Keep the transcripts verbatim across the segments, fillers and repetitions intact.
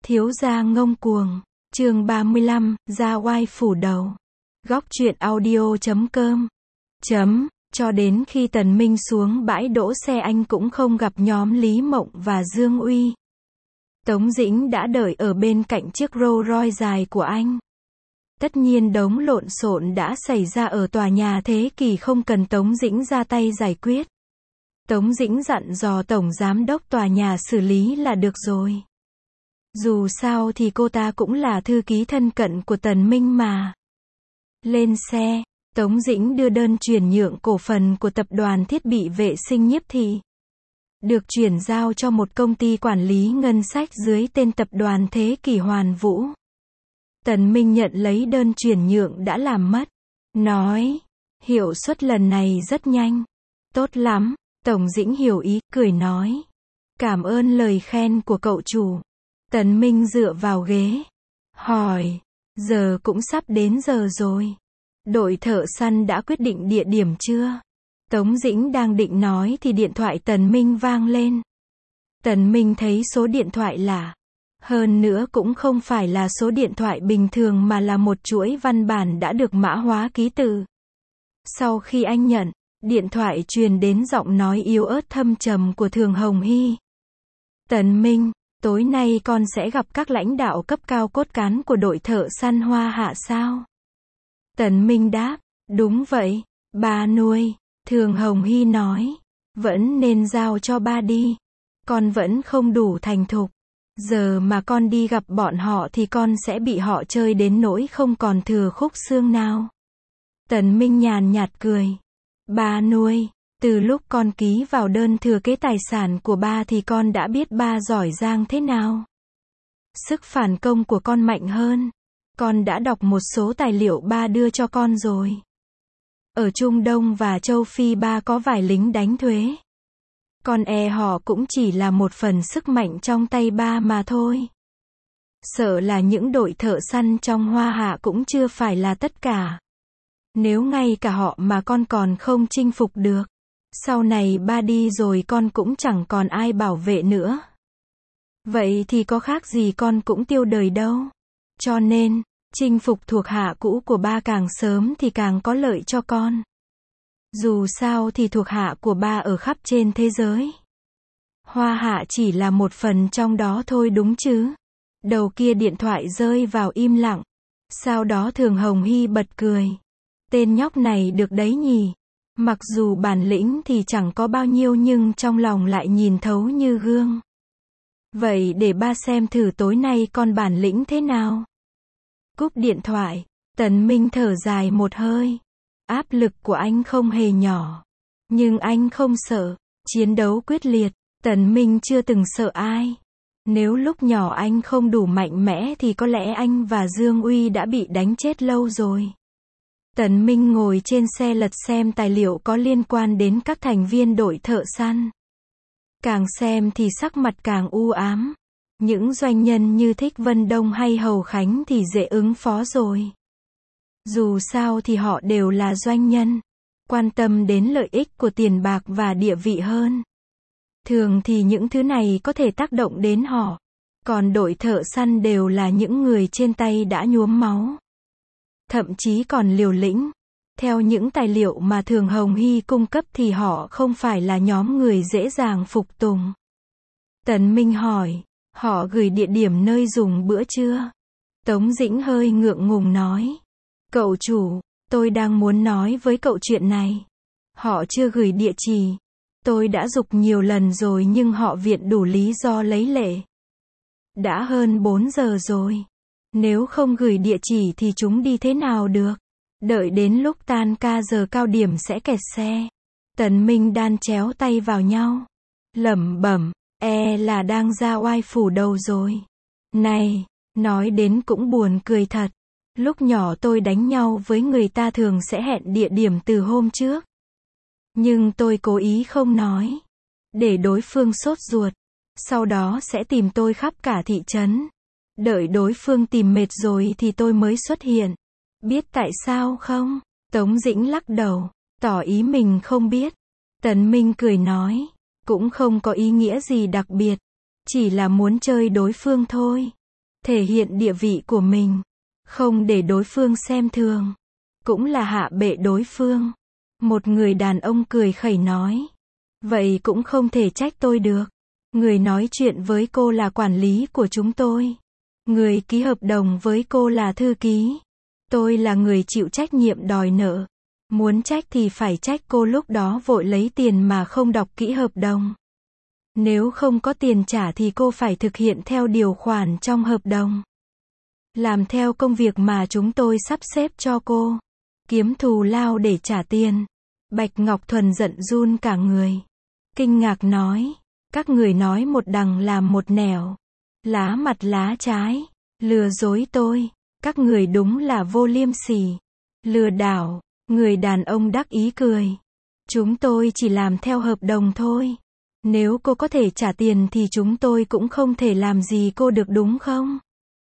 Thiếu gia ngông cuồng, chương ba mươi lăm, ra oai phủ đầu. Góc truyện audio chấm com. Chấm, cho đến khi Tần Minh xuống bãi đỗ xe anh cũng không gặp nhóm Lý Mộng và Dương Uy. Tống Dĩnh đã đợi ở bên cạnh chiếc Rolls Royce dài của anh. Tất nhiên đống lộn xộn đã xảy ra ở tòa nhà Thế Kỷ không cần Tống Dĩnh ra tay giải quyết. Tống Dĩnh dặn dò Tổng Giám đốc tòa nhà xử lý là được rồi. Dù sao thì cô ta cũng là thư ký thân cận của Tần Minh mà. Lên xe, Tống Dĩnh đưa đơn chuyển nhượng cổ phần của tập đoàn thiết bị vệ sinh Nhiếp Thị. Được chuyển giao cho một công ty quản lý ngân sách dưới tên tập đoàn Thế Kỷ Hoàn Vũ. Tần Minh nhận lấy đơn chuyển nhượng đã làm mất. Nói, hiệu suất lần này rất nhanh. Tốt lắm, Tổng Dĩnh hiểu ý, cười nói. Cảm ơn lời khen của cậu chủ. Tần Minh dựa vào ghế. Hỏi, giờ cũng sắp đến giờ rồi. Đội thợ săn đã quyết định địa điểm chưa? Tống Dĩnh đang định nói thì điện thoại Tần Minh vang lên. Tần Minh thấy số điện thoại lạ. Hơn nữa cũng không phải là số điện thoại bình thường mà là một chuỗi văn bản đã được mã hóa ký tự. Sau khi anh nhận, điện thoại truyền đến giọng nói yếu ớt thâm trầm của Thường Hồng Hy. Tần Minh, tối nay con sẽ gặp các lãnh đạo cấp cao cốt cán của đội thợ săn Hoa Hạ sao? Tần Minh đáp, đúng vậy, ba nuôi. Thường Hồng Hy nói, vẫn nên giao cho ba đi. Con vẫn không đủ thành thục. Giờ mà con đi gặp bọn họ thì con sẽ bị họ chơi đến nỗi không còn thừa khúc xương nào. Tần Minh nhàn nhạt cười. Ba nuôi, từ lúc con ký vào đơn thừa kế tài sản của ba thì con đã biết ba giỏi giang thế nào. Sức phản công của con mạnh hơn. Con đã đọc một số tài liệu ba đưa cho con rồi. Ở Trung Đông và Châu Phi ba có vài lính đánh thuế. Con e họ cũng chỉ là một phần sức mạnh trong tay ba mà thôi. Sợ là những đội thợ săn trong Hoa Hạ cũng chưa phải là tất cả. Nếu ngay cả họ mà con còn không chinh phục được, sau này ba đi rồi con cũng chẳng còn ai bảo vệ nữa. Vậy thì có khác gì con cũng tiêu đời đâu. Cho nên, chinh phục thuộc hạ cũ của ba càng sớm thì càng có lợi cho con. Dù sao thì thuộc hạ của ba ở khắp trên thế giới. Hoa Hạ chỉ là một phần trong đó thôi đúng chứ. Đầu kia điện thoại rơi vào im lặng. Sau đó Thường Hồng Hy bật cười. Tên nhóc này được đấy nhỉ. Mặc dù bản lĩnh thì chẳng có bao nhiêu nhưng trong lòng lại nhìn thấu như gương. Vậy để ba xem thử tối nay con bản lĩnh thế nào. Cúp điện thoại, Tần Minh thở dài một hơi. Áp lực của anh không hề nhỏ. Nhưng anh không sợ. Chiến đấu quyết liệt. Tần Minh chưa từng sợ ai. Nếu lúc nhỏ anh không đủ mạnh mẽ thì có lẽ anh và Dương Uy đã bị đánh chết lâu rồi. Tần Minh ngồi trên xe lật xem tài liệu có liên quan đến các thành viên đội thợ săn. Càng xem thì sắc mặt càng u ám. Những doanh nhân như Thích Vân Đông hay Hầu Khánh thì dễ ứng phó rồi. Dù sao thì họ đều là doanh nhân. Quan tâm đến lợi ích của tiền bạc và địa vị hơn. Thường thì những thứ này có thể tác động đến họ. Còn đội thợ săn đều là những người trên tay đã nhuốm máu. Thậm chí còn liều lĩnh. Theo những tài liệu mà Thường Hồng Hy cung cấp thì họ không phải là nhóm người dễ dàng phục tùng. Tần Minh hỏi, họ gửi địa điểm nơi dùng bữa chưa? Tống Dĩnh hơi ngượng ngùng nói. Cậu chủ, tôi đang muốn nói với cậu chuyện này. Họ chưa gửi địa chỉ. Tôi đã giục nhiều lần rồi nhưng họ viện đủ lý do lấy lệ. Đã hơn bốn giờ rồi. Nếu không gửi địa chỉ thì chúng đi thế nào được? Đợi đến lúc tan ca giờ cao điểm sẽ kẹt xe. Tần Minh đan chéo tay vào nhau. Lẩm bẩm, e là đang ra oai phủ đầu rồi. Này, nói đến cũng buồn cười thật. Lúc nhỏ tôi đánh nhau với người ta thường sẽ hẹn địa điểm từ hôm trước. Nhưng tôi cố ý không nói. Để đối phương sốt ruột. Sau đó sẽ tìm tôi khắp cả thị trấn. Đợi đối phương tìm mệt rồi thì tôi mới xuất hiện. Biết tại sao không? Tống Dĩnh lắc đầu, tỏ ý mình không biết. Tần Minh cười nói, cũng không có ý nghĩa gì đặc biệt. Chỉ là muốn chơi đối phương thôi. thể hiện địa vị của mình, không để đối phương xem thường, cũng là hạ bệ đối phương. Một người đàn ông cười khẩy nói, vậy cũng không thể trách tôi được. Người nói chuyện với cô là quản lý của chúng tôi. Người ký hợp đồng với cô là thư ký. Tôi là người chịu trách nhiệm đòi nợ. Muốn trách thì phải trách cô lúc đó vội lấy tiền mà không đọc kỹ hợp đồng. Nếu không có tiền trả thì cô phải thực hiện theo điều khoản trong hợp đồng. Làm theo công việc mà chúng tôi sắp xếp cho cô. Kiếm thù lao để trả tiền. Bạch Ngọc Thuần giận run cả người. Kinh ngạc nói, các người nói một đằng làm một nẻo. Lá mặt lá trái. Lừa dối tôi. Các người đúng là vô liêm sỉ. Lừa đảo. Người đàn ông đắc ý cười. Chúng tôi chỉ làm theo hợp đồng thôi. Nếu cô có thể trả tiền thì chúng tôi cũng không thể làm gì cô được đúng không?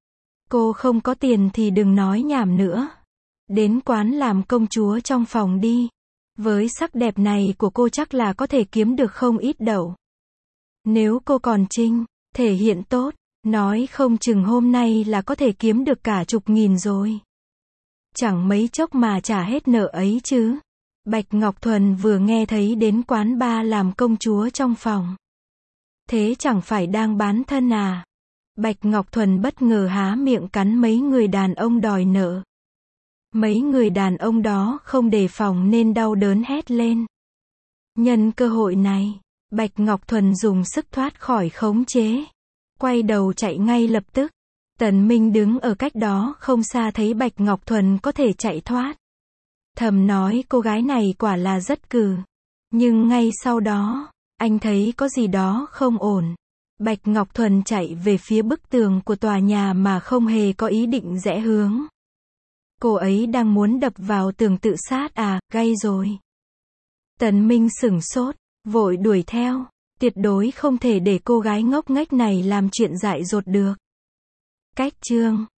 Cô không có tiền thì đừng nói nhảm nữa. Đến quán làm công chúa trong phòng đi. Với sắc đẹp này của cô chắc là có thể kiếm được không ít đậu. Nếu cô còn trinh, thể hiện tốt, nói không chừng hôm nay là có thể kiếm được cả chục nghìn rồi. Chẳng mấy chốc mà trả hết nợ ấy chứ. Bạch Ngọc Thuần vừa nghe thấy đến quán bar làm công chúa trong phòng. Thế chẳng phải đang bán thân à? Bạch Ngọc Thuần bất ngờ há miệng cắn mấy người đàn ông đòi nợ. Mấy người đàn ông đó không đề phòng nên đau đớn hét lên. Nhân cơ hội này, Bạch Ngọc Thuần dùng sức thoát khỏi khống chế. Quay đầu chạy ngay lập tức. Tần Minh đứng ở cách đó không xa thấy Bạch Ngọc Thuần có thể chạy thoát. Thầm nói cô gái này quả là rất cừ. Nhưng ngay sau đó, anh thấy có gì đó không ổn. Bạch Ngọc Thuần chạy về phía bức tường của tòa nhà mà không hề có ý định rẽ hướng. Cô ấy đang muốn đập vào tường tự sát à, gay rồi. Tần Minh sửng sốt, vội đuổi theo. Tuyệt đối không thể để cô gái ngốc nghếch này làm chuyện dại dột được. Cách chương